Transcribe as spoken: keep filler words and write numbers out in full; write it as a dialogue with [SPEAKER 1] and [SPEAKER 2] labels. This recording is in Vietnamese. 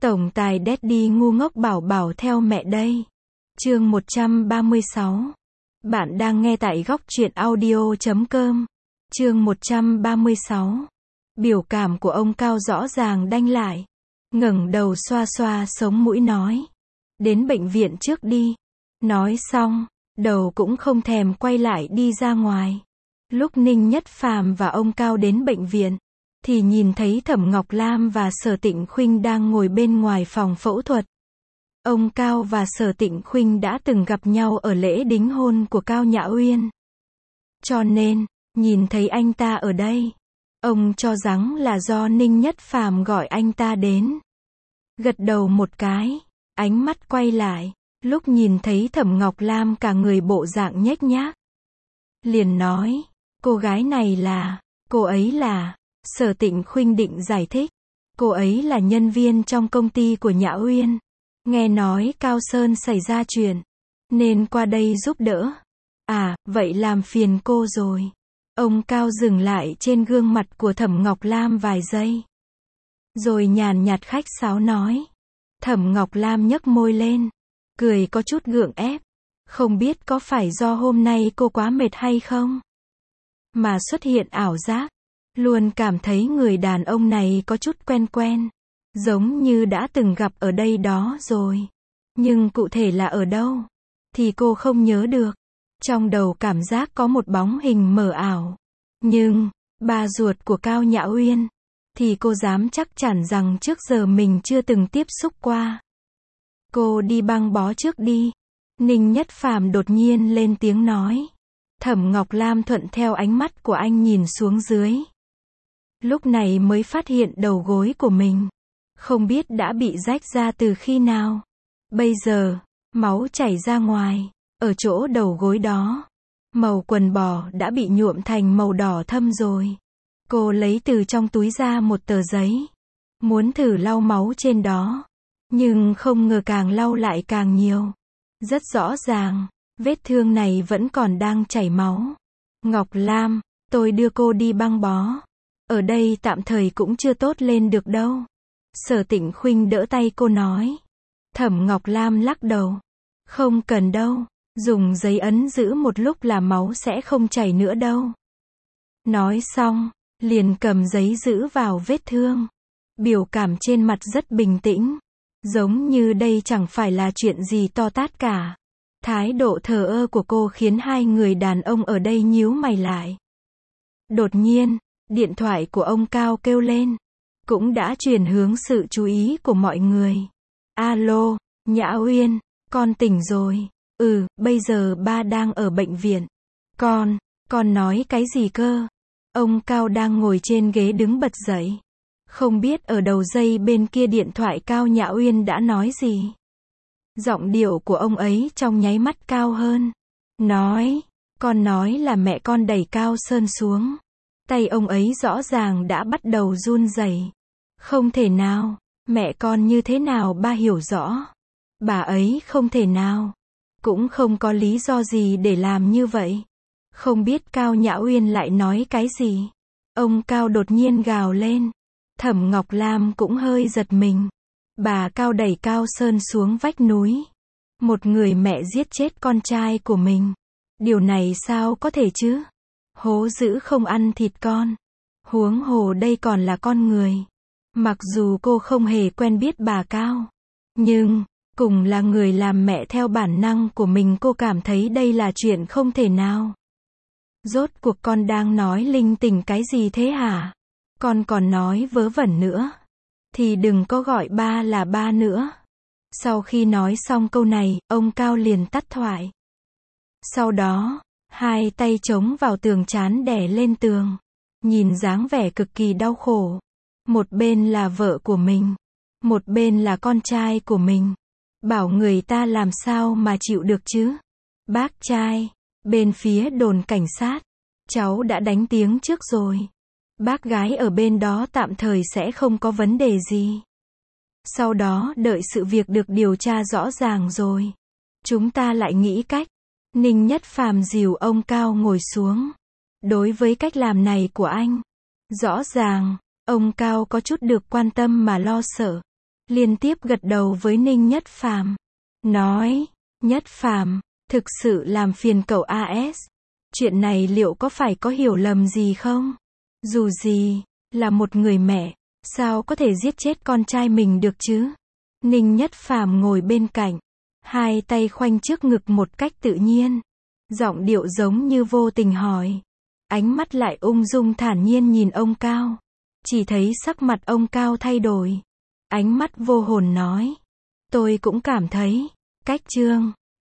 [SPEAKER 1] Tổng tài Daddy ngu ngốc bảo bảo theo mẹ đây. Chương một trăm ba mươi sáu. Bạn đang nghe tại góc truyện audio chấm com. Chương một trăm ba mươi sáu. Biểu cảm của ông Cao rõ ràng đanh lại. Ngẩng đầu xoa xoa sống mũi nói. Đến bệnh viện trước đi. Nói xong, đầu cũng không thèm quay lại đi ra ngoài. Lúc Ninh Nhất Phàm và ông Cao đến bệnh viện, thì nhìn thấy Thẩm Ngọc Lam và Sở Tịnh Khuynh đang ngồi bên ngoài phòng phẫu thuật. Ông Cao và Sở Tịnh Khuynh đã từng gặp nhau ở lễ đính hôn của Cao Nhã Uyên. Cho nên, nhìn thấy anh ta ở đây, ông cho rằng là do Ninh Nhất Phàm gọi anh ta đến. Gật đầu một cái, ánh mắt quay lại, lúc nhìn thấy Thẩm Ngọc Lam cả người bộ dạng nhếch nhác. Liền nói, cô gái này là, cô ấy là, Sở Tịnh Khuynh định giải thích. Cô ấy là nhân viên trong công ty của Nhã Uyên. Nghe nói Cao Sơn xảy ra chuyện, nên qua đây giúp đỡ. À, vậy làm phiền cô rồi. Ông Cao dừng lại trên gương mặt của Thẩm Ngọc Lam vài giây. Rồi nhàn nhạt khách sáo nói. Thẩm Ngọc Lam nhếch môi lên, cười có chút gượng ép. Không biết có phải do hôm nay cô quá mệt hay không? Mà xuất hiện ảo giác. Luôn cảm thấy người đàn ông này có chút quen quen. Giống như đã từng gặp ở đây đó rồi. Nhưng cụ thể là ở đâu? Thì cô không nhớ được. Trong đầu cảm giác có một bóng hình mờ ảo. Nhưng, ba ruột của Cao Nhã Uyên, thì cô dám chắc chắn rằng trước giờ mình chưa từng tiếp xúc qua. Cô đi băng bó trước đi. Ninh Nhất Phàm đột nhiên lên tiếng nói. Thẩm Ngọc Lam thuận theo ánh mắt của anh nhìn xuống dưới. Lúc này mới phát hiện đầu gối của mình không biết đã bị rách ra từ khi nào. Bây giờ, máu chảy ra ngoài, ở chỗ đầu gối đó. Màu quần bò đã bị nhuộm thành màu đỏ thâm rồi. Cô lấy từ trong túi ra một tờ giấy. Muốn thử lau máu trên đó. Nhưng không ngờ càng lau lại càng nhiều. Rất rõ ràng, vết thương này vẫn còn đang chảy máu. Ngọc Lam, tôi đưa cô đi băng bó. Ở đây tạm thời cũng chưa tốt lên được đâu. Sở Tịnh Khuynh đỡ tay cô nói. Thẩm Ngọc Lam lắc đầu. Không cần đâu, dùng giấy ấn giữ một lúc là máu sẽ không chảy nữa đâu. Nói xong, liền cầm giấy giữ vào vết thương. Biểu cảm trên mặt rất bình tĩnh. Giống như đây chẳng phải là chuyện gì to tát cả. Thái độ thờ ơ của cô khiến hai người đàn ông ở đây nhíu mày lại. Đột nhiên, điện thoại của ông Cao kêu lên. Cũng đã chuyển hướng sự chú ý của mọi người. Alo, Nhã Uyên, con tỉnh rồi. Ừ, bây giờ ba đang ở bệnh viện. Con, con nói cái gì cơ? Ông Cao đang ngồi trên ghế đứng bật dậy. Không biết ở đầu dây bên kia điện thoại Cao Nhã Uyên đã nói gì. Giọng điệu của ông ấy trong nháy mắt cao hơn. Nói, con nói là mẹ con đẩy Cao Sơn xuống. Tay ông ấy rõ ràng đã bắt đầu run rẩy. Không thể nào, mẹ con như thế nào ba hiểu rõ. Bà ấy không thể nào, cũng không có lý do gì để làm như vậy. Không biết Cao Nhã Uyên lại nói cái gì. Ông Cao đột nhiên gào lên. Thẩm Ngọc Lam cũng hơi giật mình. Bà Cao đẩy Cao Sơn xuống vách núi. Một người mẹ giết chết con trai của mình. Điều này sao có thể chứ? Hố dữ không ăn thịt con. Huống hồ đây còn là con người. Mặc dù cô không hề quen biết bà Cao. Nhưng, cùng là người làm mẹ theo bản năng của mình, cô cảm thấy đây là chuyện không thể nào. Rốt cuộc con đang nói linh tinh cái gì thế hả? Con còn nói vớ vẩn nữa. Thì đừng có gọi ba là ba nữa. Sau khi nói xong câu này, ông Cao liền tắt thoại. Sau đó, hai tay chống vào tường trán đè lên tường. Nhìn dáng vẻ cực kỳ đau khổ. Một bên là vợ của mình. Một bên là con trai của mình. Bảo người ta làm sao mà chịu được chứ? Bác trai, bên phía đồn cảnh sát. Cháu đã đánh tiếng trước rồi. Bác gái ở bên đó tạm thời sẽ không có vấn đề gì. Sau đó đợi sự việc được điều tra rõ ràng rồi. Chúng ta lại nghĩ cách. Ninh Nhất Phàm dìu ông Cao ngồi xuống. Đối với cách làm này của anh, rõ ràng, ông Cao có chút được quan tâm mà lo sợ. liên tiếp gật đầu với Ninh Nhất Phàm, nói, Nhất Phàm, thực sự làm phiền cậu a ét. Chuyện này liệu có phải có hiểu lầm gì không? Dù gì, là một người mẹ, sao có thể giết chết con trai mình được chứ? Ninh Nhất Phàm ngồi bên cạnh, hai tay khoanh trước ngực một cách tự nhiên. Giọng điệu giống như vô tình hỏi. Ánh mắt lại ung dung thản nhiên nhìn ông Cao. Chỉ thấy sắc mặt ông Cao thay đổi. Ánh mắt vô hồn nói. Tôi cũng cảm thấy, cách Trương